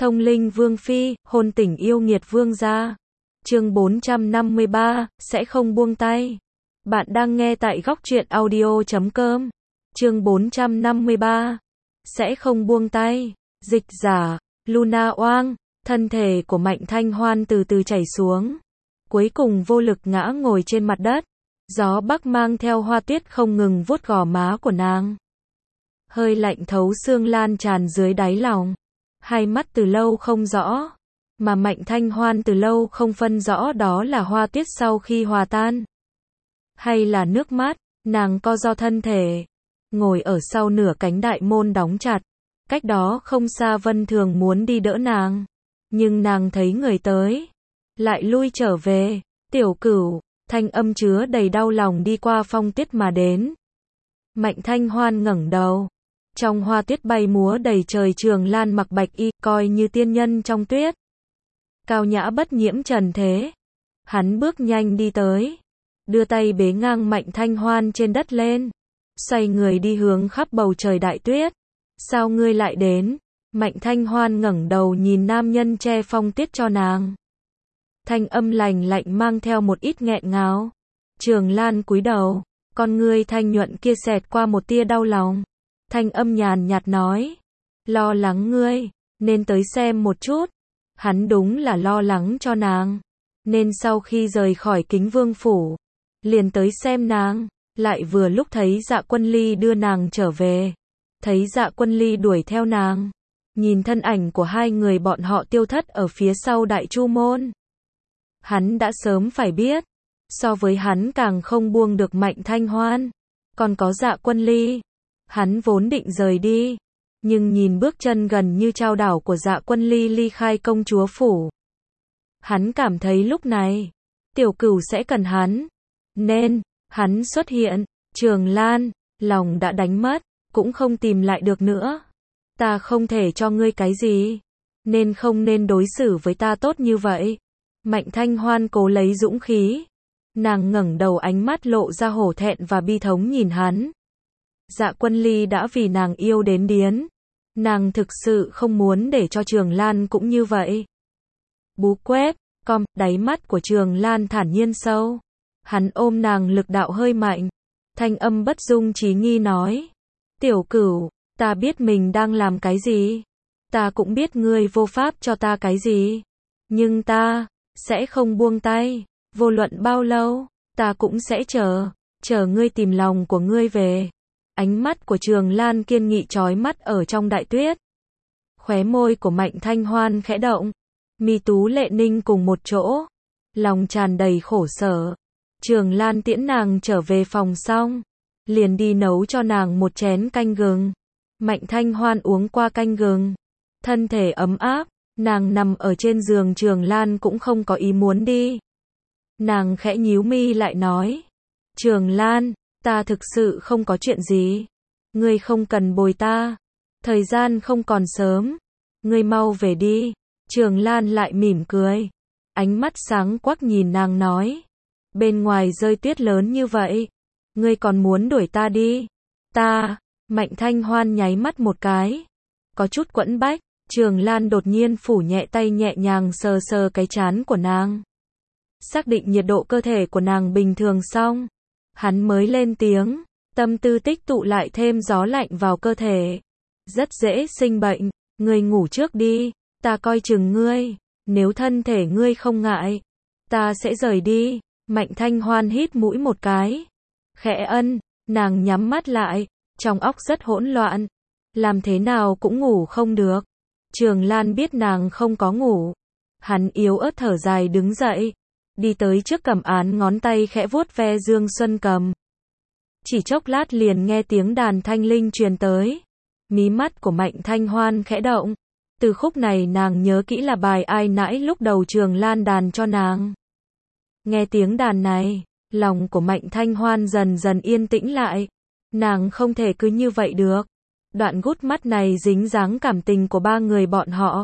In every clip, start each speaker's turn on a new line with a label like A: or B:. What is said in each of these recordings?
A: Thông linh vương phi, hôn tình yêu nghiệt vương gia. Chương 453, sẽ không buông tay. Bạn đang nghe tại góc truyện audio.com. Chương 453, sẽ không buông tay. Dịch giả, Luna Oang, thân thể của Mạnh Thanh Hoan từ từ chảy xuống. Cuối cùng vô lực ngã ngồi trên mặt đất. Gió bắc mang theo hoa tuyết không ngừng vuốt gò má của nàng. Hơi lạnh thấu xương lan tràn dưới đáy lòng. Hai mắt từ lâu không rõ, mà Mạnh Thanh Hoan từ lâu không phân rõ đó là hoa tuyết sau khi hòa tan, hay là nước mắt. Nàng co ro thân thể, ngồi ở sau nửa cánh đại môn đóng chặt. Cách đó không xa Vân Thường muốn đi đỡ nàng, nhưng nàng thấy người tới, lại lui trở về. Tiểu Cửu, thanh âm chứa đầy đau lòng đi qua phong tuyết mà đến. Mạnh Thanh Hoan ngẩng đầu. Trong hoa tuyết bay múa đầy trời Trường Lan mặc bạch y, coi như tiên nhân trong tuyết. Cao nhã bất nhiễm trần thế. Hắn bước nhanh đi tới, đưa tay bế ngang Mạnh Thanh Hoan trên đất lên, xoay người đi hướng khắp bầu trời đại tuyết. Sao ngươi lại đến? Mạnh Thanh Hoan ngẩng đầu nhìn nam nhân che phong tuyết cho nàng. Thanh âm lành lạnh mang theo một ít nghẹn ngào. Trường Lan cúi đầu, con ngươi thanh nhuận kia xẹt qua một tia đau lòng. Thanh âm nhàn nhạt nói, lo lắng ngươi, nên tới xem một chút. Hắn đúng là lo lắng cho nàng, nên sau khi rời khỏi Kính Vương phủ, liền tới xem nàng. Lại vừa lúc thấy Dạ Quân Ly đưa nàng trở về, thấy Dạ Quân Ly đuổi theo nàng, nhìn thân ảnh của hai người bọn họ tiêu thất ở phía sau Đại Chu môn. Hắn đã sớm phải biết, so với hắn càng không buông được Mạnh Thanh Hoan, còn có Dạ Quân Ly. Hắn vốn định rời đi, nhưng nhìn bước chân gần như chao đảo của Dạ Quân Ly ly khai công chúa phủ, hắn cảm thấy lúc này Tiểu Cửu sẽ cần hắn, nên hắn xuất hiện. Trường Lan, lòng đã đánh mất, cũng không tìm lại được nữa. Ta không thể cho ngươi cái gì, nên không nên đối xử với ta tốt như vậy. Mạnh Thanh Hoan cố lấy dũng khí, nàng ngẩng đầu, ánh mắt lộ ra hổ thẹn và bi thống nhìn hắn. Dạ Quân Ly đã vì nàng yêu đến điến, nàng thực sự không muốn để cho Trường Lan cũng như vậy. Bú quét, đáy mắt của Trường Lan thản nhiên sâu. Hắn ôm nàng lực đạo hơi mạnh, thanh âm bất dung trí nghi nói, Tiểu Cửu, ta biết mình đang làm cái gì, ta cũng biết ngươi vô pháp cho ta cái gì, nhưng ta sẽ không buông tay. Vô luận bao lâu, ta cũng sẽ chờ ngươi tìm lòng của ngươi về. Ánh mắt của Trường Lan kiên nghị chói mắt ở trong đại tuyết. Khóe môi của Mạnh Thanh Hoan khẽ động, mi tú lệ ninh cùng một chỗ, lòng tràn đầy khổ sở. Trường Lan tiễn nàng trở về phòng xong, liền đi nấu cho nàng một chén canh gừng. Mạnh Thanh Hoan uống qua canh gừng, thân thể ấm áp. Nàng nằm ở trên giường, Trường Lan cũng không có ý muốn đi. Nàng khẽ nhíu mi lại nói, Trường Lan, ta thực sự không có chuyện gì, ngươi không cần bồi ta, thời gian không còn sớm, ngươi mau về đi. Trường Lan lại mỉm cười, ánh mắt sáng quắc nhìn nàng nói, bên ngoài rơi tuyết lớn như vậy, ngươi còn muốn đuổi ta đi? Ta, Mạnh Thanh Hoan nháy mắt một cái, có chút quẫn bách. Trường Lan đột nhiên phủ nhẹ tay nhẹ nhàng sờ sờ cái trán của nàng, xác định nhiệt độ cơ thể của nàng bình thường xong, hắn mới lên tiếng, tâm tư tích tụ lại thêm gió lạnh vào cơ thể, rất dễ sinh bệnh, ngươi ngủ trước đi, ta coi chừng ngươi, nếu thân thể ngươi không ngại, ta sẽ rời đi. Mạnh Thanh Hoan hít mũi một cái, khẽ ân, nàng nhắm mắt lại, trong óc rất hỗn loạn, làm thế nào cũng ngủ không được. Trường Lan biết nàng không có ngủ, hắn yếu ớt thở dài đứng dậy, đi tới trước cầm án, ngón tay khẽ vuốt ve Dương Xuân cầm. Chỉ chốc lát liền nghe tiếng đàn thanh linh truyền tới, mí mắt của Mạnh Thanh Hoan khẽ động, từ khúc này nàng nhớ kỹ là bài ai nãy lúc đầu Trường Lan đàn cho nàng. Nghe tiếng đàn này, lòng của Mạnh Thanh Hoan dần dần yên tĩnh lại, nàng không thể cứ như vậy được. Đoạn gút mắt này dính dáng cảm tình của ba người bọn họ.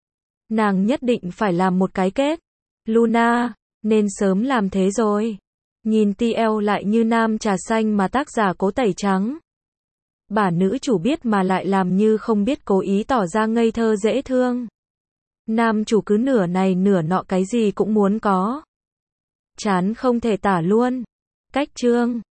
A: Nàng nhất định phải làm một cái kết. Luna, nên sớm làm thế rồi. Nhìn TL lại như nam trà xanh mà tác giả cố tẩy trắng. Bà nữ chủ biết mà lại làm như không biết, cố ý tỏ ra ngây thơ dễ thương. Nam chủ cứ nửa này nửa nọ cái gì cũng muốn có. Chán không thể tả luôn. Cách chương